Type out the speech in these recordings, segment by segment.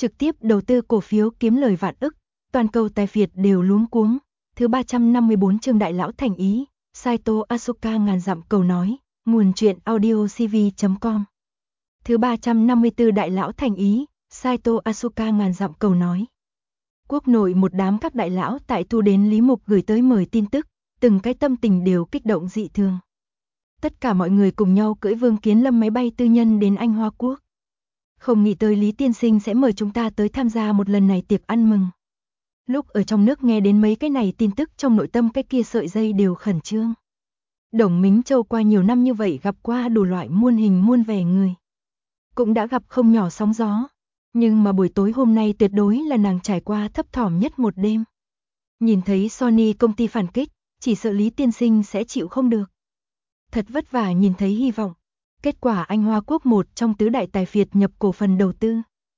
trực tiếp đầu tư cổ phiếu kiếm lời vạn ức, toàn cầu tài phiệt đều luống cuống. Thứ 354 chương Đại lão thành ý, Saito Asuka ngàn dặm cầu nói, nguồn truyện audio cv.com. Thứ 354 Đại lão thành ý, Saito Asuka ngàn dặm cầu nói. Quốc nội một đám các đại lão tại thu đến Lý Mục gửi tới mời tin tức, từng cái tâm tình đều kích động dị thường. Tất cả mọi người cùng nhau cưỡi Vương Kiến Lâm máy bay tư nhân đến Anh Hoa Quốc. Không nghĩ tới Lý tiên sinh sẽ mời chúng ta tới tham gia một lần này tiệc ăn mừng. Lúc ở trong nước nghe đến mấy cái này tin tức trong nội tâm cái kia sợi dây đều khẩn trương. Đồng Mính Châu qua nhiều năm như vậy gặp qua đủ loại muôn hình muôn vẻ người. Cũng đã gặp không nhỏ sóng gió. Nhưng mà buổi tối hôm nay tuyệt đối là nàng trải qua thấp thỏm nhất một đêm. Nhìn thấy Sony công ty phản kích, chỉ sợ Lý tiên sinh sẽ chịu không được. Thật vất vả nhìn thấy hy vọng. Kết quả Anh Hoa Quốc một trong tứ đại tài phiệt nhập cổ phần đầu tư.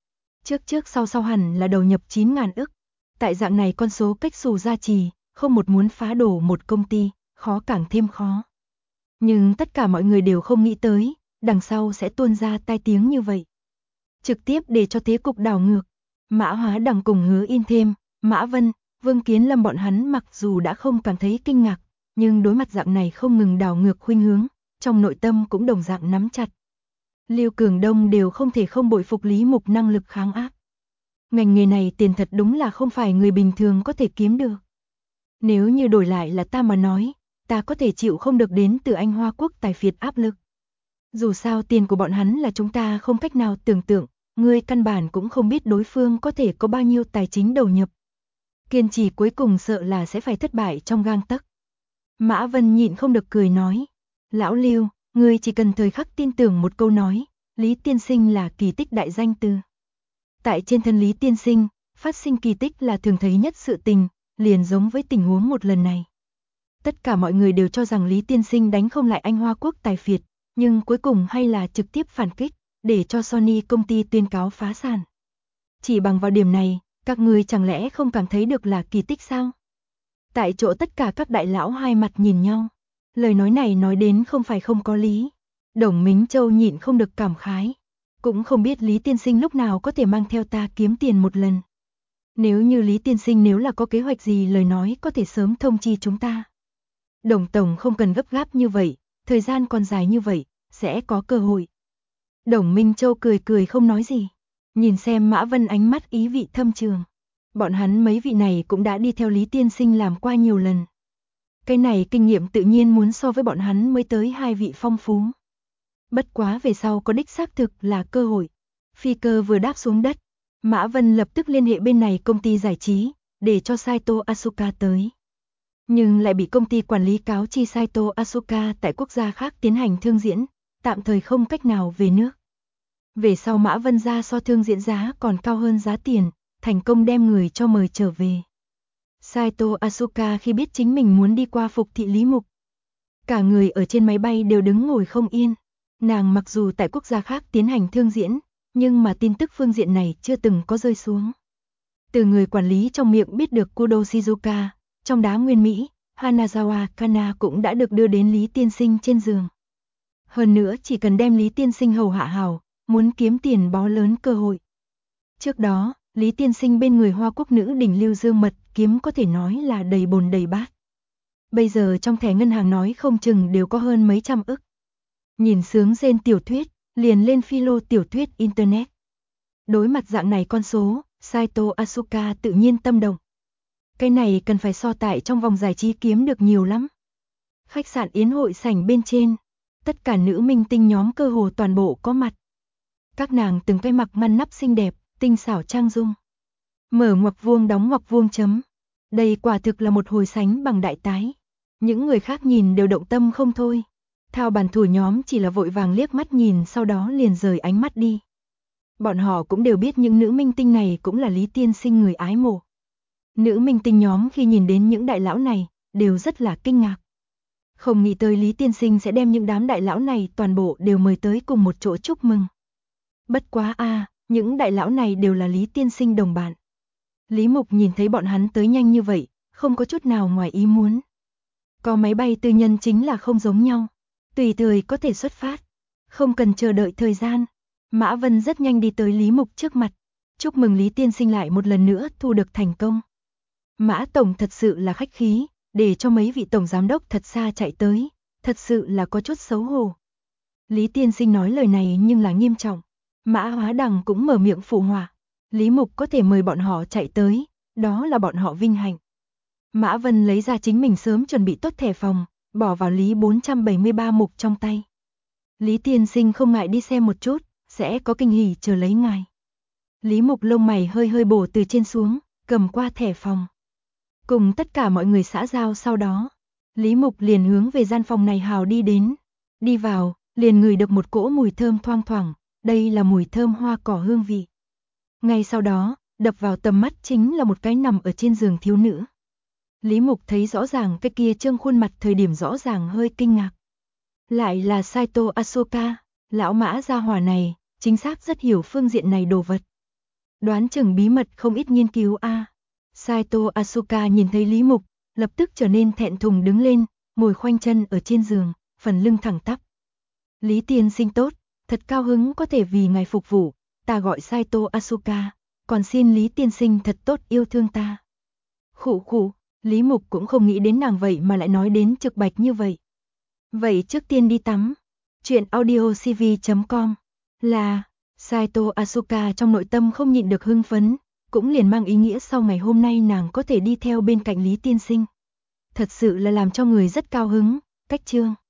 Trước sau hẳn là đầu nhập 9.000 ức. Tại dạng này con số cách xù gia trì, không một muốn phá đổ một công ty, khó càng thêm khó. Nhưng tất cả mọi người đều không nghĩ tới, đằng sau sẽ tuôn ra tai tiếng như vậy. Trực tiếp để cho thế cục đảo ngược. Mã Hóa Đằng cùng Hứa In Thêm, Mã Vân, Vương Kiến Lâm bọn hắn mặc dù đã không cảm thấy kinh ngạc, nhưng đối mặt dạng này không ngừng đảo ngược khuynh hướng, trong nội tâm cũng đồng dạng nắm chặt. Lưu Cường Đông đều không thể không bội phục Lý Mục năng lực kháng áp. Ngành nghề này tiền thật đúng là không phải người bình thường có thể kiếm được. Nếu như đổi lại là ta mà nói, ta có thể chịu không được đến từ Anh Hoa Quốc tài phiệt áp lực. Dù sao tiền của bọn hắn là chúng ta không cách nào tưởng tượng, ngươi căn bản cũng không biết đối phương có thể có bao nhiêu tài chính đầu nhập. Kiên trì cuối cùng sợ là sẽ phải thất bại trong gang tấc. Mã Vân nhịn không được cười nói, lão Lưu, ngươi chỉ cần thời khắc tin tưởng một câu nói, Lý tiên sinh là kỳ tích đại danh từ. Tại trên thân Lý tiên sinh, phát sinh kỳ tích là thường thấy nhất sự tình, liền giống với tình huống một lần này. Tất cả mọi người đều cho rằng Lý tiên sinh đánh không lại Anh Hoa Quốc tài phiệt, nhưng cuối cùng hay là trực tiếp phản kích, để cho Sony công ty tuyên cáo phá sản. Chỉ bằng vào điểm này, các người chẳng lẽ không cảm thấy được là kỳ tích sao? Tại chỗ tất cả các đại lão hai mặt nhìn nhau. Lời nói này nói đến không phải không có lý. Đồng Mính Châu nhịn không được cảm khái. Cũng không biết Lý tiên sinh lúc nào có thể mang theo ta kiếm tiền một lần. Nếu như Lý tiên sinh nếu là có kế hoạch gì lời nói có thể sớm thông chi chúng ta. Đồng tổng không cần gấp gáp như vậy, thời gian còn dài như vậy, sẽ có cơ hội. Đồng Minh Châu cười cười không nói gì. Nhìn xem Mã Vân ánh mắt ý vị thâm trường. Bọn hắn mấy vị này cũng đã đi theo Lý tiên sinh làm qua nhiều lần. Cái này kinh nghiệm tự nhiên muốn so với bọn hắn mới tới hai vị phong phú. Bất quá về sau có đích xác thực là cơ hội. Phi cơ vừa đáp xuống đất, Mã Vân lập tức liên hệ bên này công ty giải trí, để cho Saito Asuka tới. Nhưng lại bị công ty quản lý cáo chi Saito Asuka tại quốc gia khác tiến hành thương diễn, tạm thời không cách nào về nước. Về sau Mã Vân ra so thương diễn giá còn cao hơn giá tiền, thành công đem người cho mời trở về. Saito Asuka khi biết chính mình muốn đi qua phục thị Lý Mục. Cả người ở trên máy bay đều đứng ngồi không yên. Nàng mặc dù tại quốc gia khác tiến hành thương diễn, nhưng mà tin tức phương diện này chưa từng có rơi xuống. Từ người quản lý trong miệng biết được Kudo Shizuka, trong đá nguyên Mỹ, Hanazawa Kana cũng đã được đưa đến Lý tiên sinh trên giường. Hơn nữa chỉ cần đem Lý tiên sinh hầu hạ hảo, muốn kiếm tiền bó lớn cơ hội. Trước đó, Lý tiên sinh bên người Hoa Quốc nữ đỉnh Lưu Dương Mật kiếm có thể nói là đầy bồn đầy bát. Bây giờ trong thẻ ngân hàng nói không chừng đều có hơn mấy trăm ức. Nhìn sướng rên tiểu thuyết, liền lên philo tiểu thuyết internet. Đối mặt dạng này con số, Saito Asuka tự nhiên tâm động. Cái này cần phải so tại trong vòng giải trí kiếm được nhiều lắm. Khách sạn yến hội sảnh bên trên, tất cả nữ minh tinh nhóm cơ hồ toàn bộ có mặt. Các nàng từng cái mặc ngăn nắp xinh đẹp, tinh xảo trang dung. Mở ngoặc vuông đóng ngoặc vuông chấm. Đây quả thực là một hồi sánh bằng đại tái. Những người khác nhìn đều động tâm không thôi. Thao bàn thủ nhóm chỉ là vội vàng liếc mắt nhìn sau đó liền rời ánh mắt đi. Bọn họ cũng đều biết những nữ minh tinh này cũng là Lý tiên sinh người ái mộ. Nữ minh tinh nhóm khi nhìn đến những đại lão này, đều rất là kinh ngạc. Không nghĩ tới Lý tiên sinh sẽ đem những đám đại lão này toàn bộ đều mời tới cùng một chỗ chúc mừng. Bất quá những đại lão này đều là Lý tiên sinh đồng bạn. Lý Mục nhìn thấy bọn hắn tới nhanh như vậy, không có chút nào ngoài ý muốn. Có máy bay tư nhân chính là không giống nhau. Tùy thời có thể xuất phát. Không cần chờ đợi thời gian. Mã Vân rất nhanh đi tới Lý Mục trước mặt. Chúc mừng Lý tiên sinh lại một lần nữa thu được thành công. Mã tổng thật sự là khách khí, để cho mấy vị tổng giám đốc thật xa chạy tới, thật sự là có chút xấu hổ. Lý tiên sinh nói lời này nhưng là nghiêm trọng. Mã Hóa Đằng cũng mở miệng phụ họa. Lý Mục có thể mời bọn họ chạy tới, đó là bọn họ vinh hạnh. Mã Vân lấy ra chính mình sớm chuẩn bị tốt thẻ phòng, bỏ vào Lý 473 Mục trong tay. Lý tiên sinh không ngại đi xem một chút, sẽ có kinh hỉ chờ lấy ngài. Lý Mục lông mày hơi hơi bổ từ trên xuống, cầm qua thẻ phòng. Cùng tất cả mọi người xã giao sau đó, Lý Mục liền hướng về gian phòng này hào đi đến. Đi vào, liền ngửi được một cỗ mùi thơm thoang thoảng, đây là mùi thơm hoa cỏ hương vị. Ngay sau đó, đập vào tầm mắt chính là một cái nằm ở trên giường thiếu nữ. Lý Mục thấy rõ ràng cái kia trương khuôn mặt thời điểm rõ ràng hơi kinh ngạc. Lại là Saito Asoka, lão Mã gia hỏa này, chính xác rất hiểu phương diện này đồ vật. Đoán chừng bí mật không ít nghiên cứu a. Saito Asoka nhìn thấy Lý Mục, lập tức trở nên thẹn thùng đứng lên, ngồi khoanh chân ở trên giường, phần lưng thẳng tắp. Lý tiên sinh tốt, thật cao hứng có thể vì ngài phục vụ, ta gọi Saito Asoka, còn xin Lý tiên sinh thật tốt yêu thương ta. Khụ khụ, Lý Mục cũng không nghĩ đến nàng vậy mà lại nói đến trực bạch như vậy. Vậy trước tiên đi tắm. Chuyện audiocv.com là Saito Asoka trong nội tâm không nhịn được hưng phấn, cũng liền mang ý nghĩa sau ngày hôm nay nàng có thể đi theo bên cạnh Lý tiên sinh. Thật sự là làm cho người rất cao hứng, cách chương.